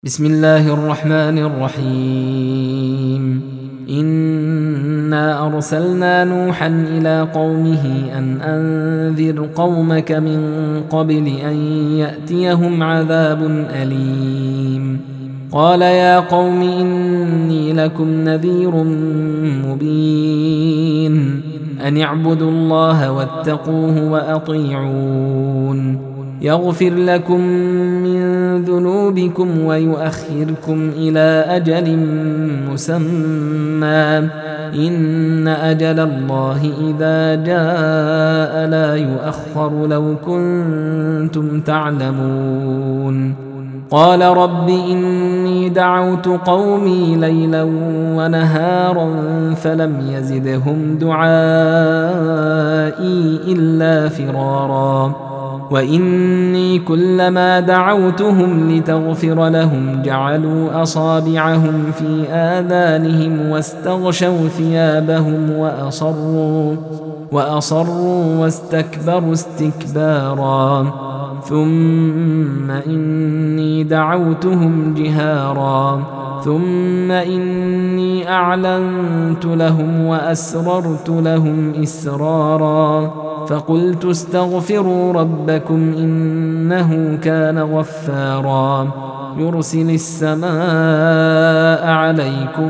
بسم الله الرحمن الرحيم. إنا أرسلنا نوحا إلى قومه أن أنذر قومك من قبل أن يأتيهم عذاب أليم. قال يا قوم إني لكم نذير مبين أن اعبدوا الله واتقوه وأطيعون يغفر لكم من ذنوبكم ويؤخركم إلى أجل مسمى إن أجل الله إذا جاء لا يؤخر لو كنتم تعلمون. قال رب إني دعوت قومي ليلا ونهارا فلم يزدهم دعائي إلا فرارا وإني كلما دعوتهم لتغفر لهم جعلوا أصابعهم في آذانهم واستغشوا ثيابهم وأصروا واستكبروا استكبارا ثم إني دعوتهم جهارا ثم إني أعلنت لهم وأسررت لهم إسرارا فقلت استغفروا ربكم إنه كان غفارا يرسل السماء عليكم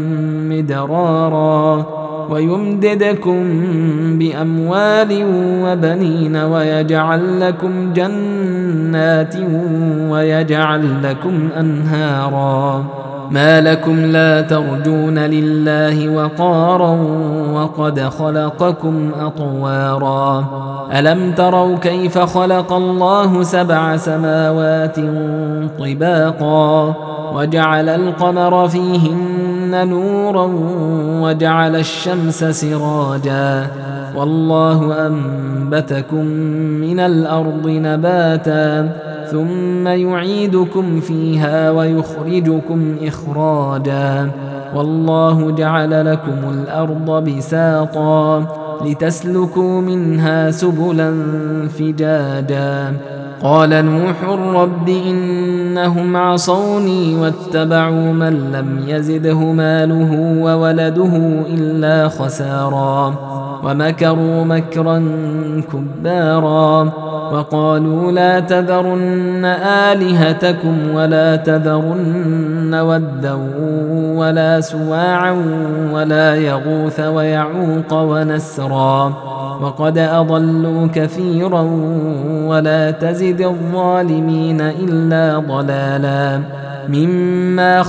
مدرارا ويمددكم بأموال وبنين ويجعل لكم جنات ويجعل لكم أنهارا ما لكم لا ترجون لله وقارا وقد خلقكم أطوارا ألم تروا كيف خلق الله 7 سماوات طباقا وجعل القمر فيهن نورا وجعل الشمس سراجا والله أنبتكم من الأرض نباتا ثم يعيدكم فيها ويخرجكم إخراجا والله جعل لكم الأرض بساطا لتسلكوا منها سبلا فجاجا قال نوح رب إنهم عصوني واتبعوا من لم يزده ماله وولده إلا خسارا ومكروا مكرا كبارا وقالوا لا تذرن آلهتكم ولا تذرن ودا ولا سواعا ولا يغوث ويعوق ونسرا وقد أضلوا كثيرا ولا تزد الظالمين إلا ضلالا مما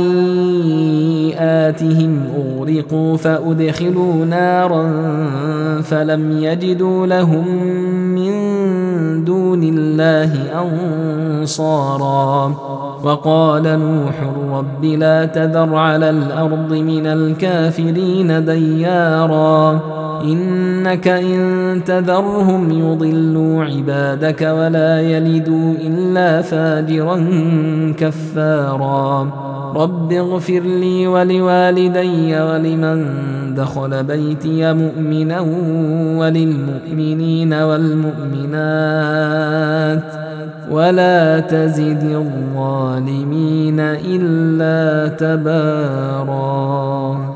خطيئاتهم أغرقوا فأدخلوا نارا فلم يجدوا لهم من دون الله أنصارا وقال نوح رب لا تذر على الأرض من الكافرين ديارا إنك إن تذرهم يضلوا عبادك ولا يلدوا إلا فاجرا كفارا رب اغفر لي ولوالدي ولمن دخل بيتي مؤمنا وللمؤمنين والمؤمنات ولا تزد الظالمين إلا تبارا.